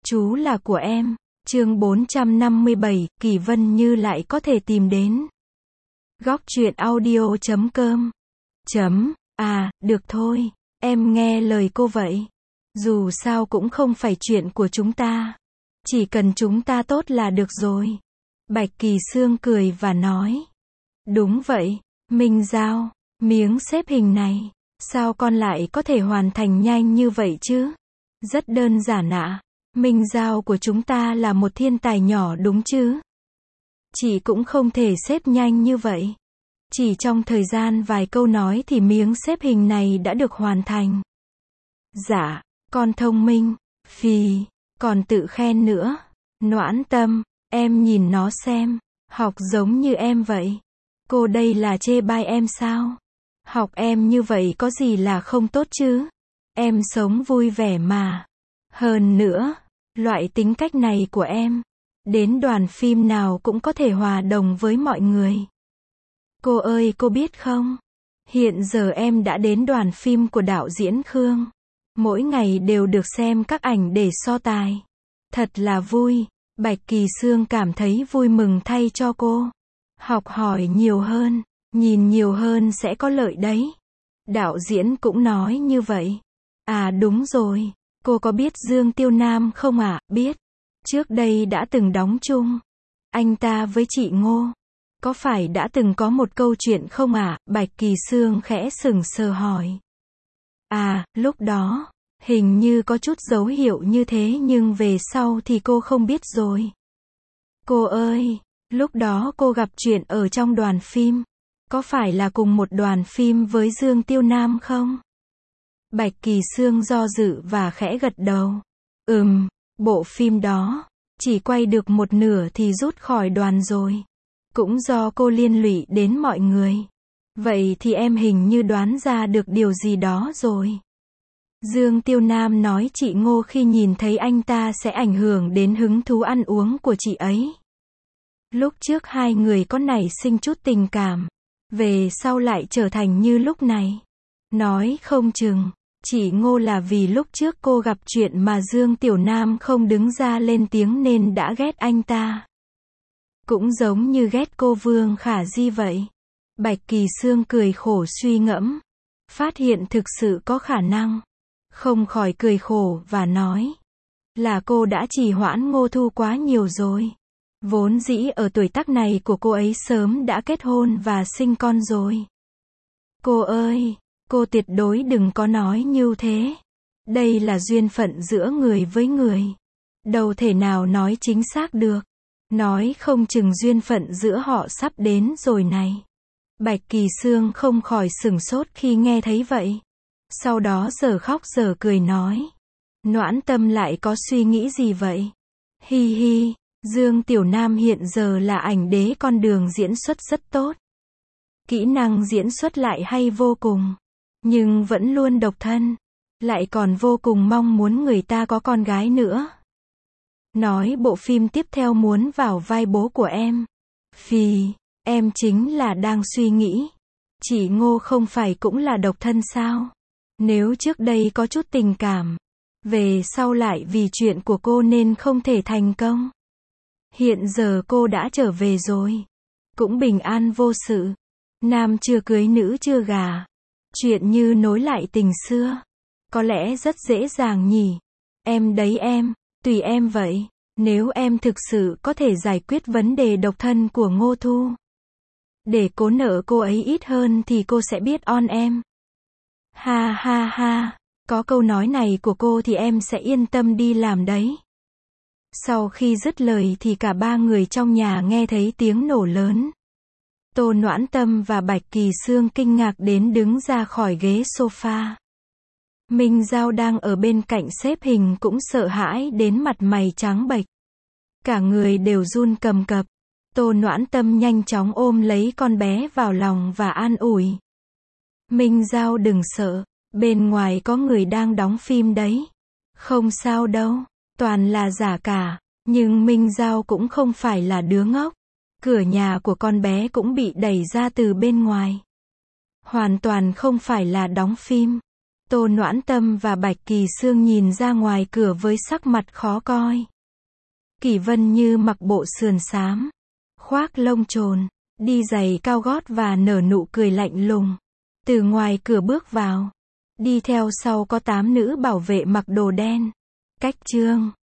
Chú là của em. Chương 457, Kỳ Vân Như lại có thể tìm đến. Góc truyện audio.com. Được thôi, em nghe lời cô vậy. Dù sao cũng không phải chuyện của chúng ta. Chỉ cần chúng ta tốt là được rồi. Bạch Kỳ Sương cười và nói. Đúng vậy, Minh Giao, miếng xếp hình này, sao con lại có thể hoàn thành nhanh như vậy chứ? Rất đơn giản ạ. Minh Giao của chúng ta là một thiên tài nhỏ đúng chứ? Chị cũng không thể xếp nhanh như vậy. Chỉ trong thời gian vài câu nói thì miếng xếp hình này đã được hoàn thành. Dạ, con thông minh, phì, còn tự khen nữa. Noãn Tâm, em nhìn nó xem, học giống như em vậy. Cô đây là chê bai em sao? Học em như vậy có gì là không tốt chứ? Em sống vui vẻ mà. Hơn nữa, loại tính cách này của em, đến đoàn phim nào cũng có thể hòa đồng với mọi người. Cô ơi, cô biết không? Hiện giờ em đã đến đoàn phim của đạo diễn Khương. Mỗi ngày đều được xem các ảnh để so tài. Thật là vui. Bạch Kỳ Sương cảm thấy vui mừng thay cho cô. Học hỏi nhiều hơn, nhìn nhiều hơn sẽ có lợi đấy. Đạo diễn cũng nói như vậy. À đúng rồi, cô có biết Dương Tiêu Nam không ạ? Biết. Trước đây đã từng đóng chung. Anh ta với chị Ngô. Có phải đã từng có một câu chuyện không ạ? Bạch Kỳ Sương khẽ sững sờ hỏi. À, lúc đó, hình như có chút dấu hiệu như thế nhưng về sau thì cô không biết rồi. Cô ơi, lúc đó cô gặp chuyện ở trong đoàn phim. Có phải là cùng một đoàn phim với Dương Tiêu Nam không? Bạch Kỳ Sương do dự và khẽ gật đầu. Bộ phim đó, chỉ quay được một nửa thì rút khỏi đoàn rồi. Cũng do cô liên lụy đến mọi người. Vậy thì em hình như đoán ra được điều gì đó rồi. Dương Tiêu Nam nói chị Ngô khi nhìn thấy anh ta sẽ ảnh hưởng đến hứng thú ăn uống của chị ấy. Lúc trước hai người có nảy sinh chút tình cảm. Về sau lại trở thành như lúc này. Nói không chừng, chị Ngô là vì lúc trước cô gặp chuyện mà Dương Tiểu Nam không đứng ra lên tiếng nên đã ghét anh ta. Cũng giống như ghét cô Vương Khả Di vậy. Bạch Kỳ Sương cười khổ suy ngẫm. Phát hiện thực sự có khả năng. Không khỏi cười khổ và nói. Là cô đã trì hoãn Ngô Thu quá nhiều rồi. Vốn dĩ ở tuổi tác này của cô ấy sớm đã kết hôn và sinh con rồi. Cô ơi, cô tuyệt đối đừng có nói như thế. Đây là duyên phận giữa người với người. Đâu thể nào nói chính xác được. Nói không chừng duyên phận giữa họ sắp đến rồi này. Bạch Kỳ Sương không khỏi sửng sốt khi nghe thấy vậy. Sau đó giờ khóc giờ cười nói. Noãn Tâm lại có suy nghĩ gì vậy? Hi hi, Dương Tiểu Nam hiện giờ là ảnh đế, con đường diễn xuất rất tốt. Kỹ năng diễn xuất lại hay vô cùng. Nhưng vẫn luôn độc thân. Lại còn vô cùng mong muốn người ta có con gái nữa. Nói bộ phim tiếp theo muốn vào vai bố của em. Phì, em chính là đang suy nghĩ. Chị Ngô không phải cũng là độc thân sao? Nếu trước đây có chút tình cảm, về sau lại vì chuyện của cô nên không thể thành công. Hiện giờ cô đã trở về rồi. Cũng bình an vô sự. Nam chưa cưới nữ chưa gả. Chuyện như nối lại tình xưa. Có lẽ rất dễ dàng nhỉ. Em đấy em, tùy em vậy. Nếu em thực sự có thể giải quyết vấn đề độc thân của Ngô Thu. Để cố nợ cô ấy ít hơn thì cô sẽ biết on em. Ha ha ha, có câu nói này của cô thì em sẽ yên tâm đi làm đấy. Sau khi dứt lời thì cả ba người trong nhà nghe thấy tiếng nổ lớn. Tô Noãn Tâm và Bạch Kỳ Sương kinh ngạc đến đứng ra khỏi ghế sofa. Minh Giao đang ở bên cạnh xếp hình cũng sợ hãi đến mặt mày trắng bệch. Cả người đều run cầm cập. Tô Noãn Tâm nhanh chóng ôm lấy con bé vào lòng và an ủi. Minh Giao đừng sợ, bên ngoài có người đang đóng phim đấy. Không sao đâu, toàn là giả cả. Nhưng Minh Giao cũng không phải là đứa ngốc. Cửa nhà của con bé cũng bị đẩy ra từ bên ngoài. Hoàn toàn không phải là đóng phim. Tô Noãn Tâm và Bạch Kỳ Sương nhìn ra ngoài cửa với sắc mặt khó coi. Kỷ Vân Như mặc bộ sườn xám, khoác lông trồn, đi giày cao gót và nở nụ cười lạnh lùng. Từ ngoài cửa bước vào. Đi theo sau có 8 nữ bảo vệ mặc đồ đen. Cách chương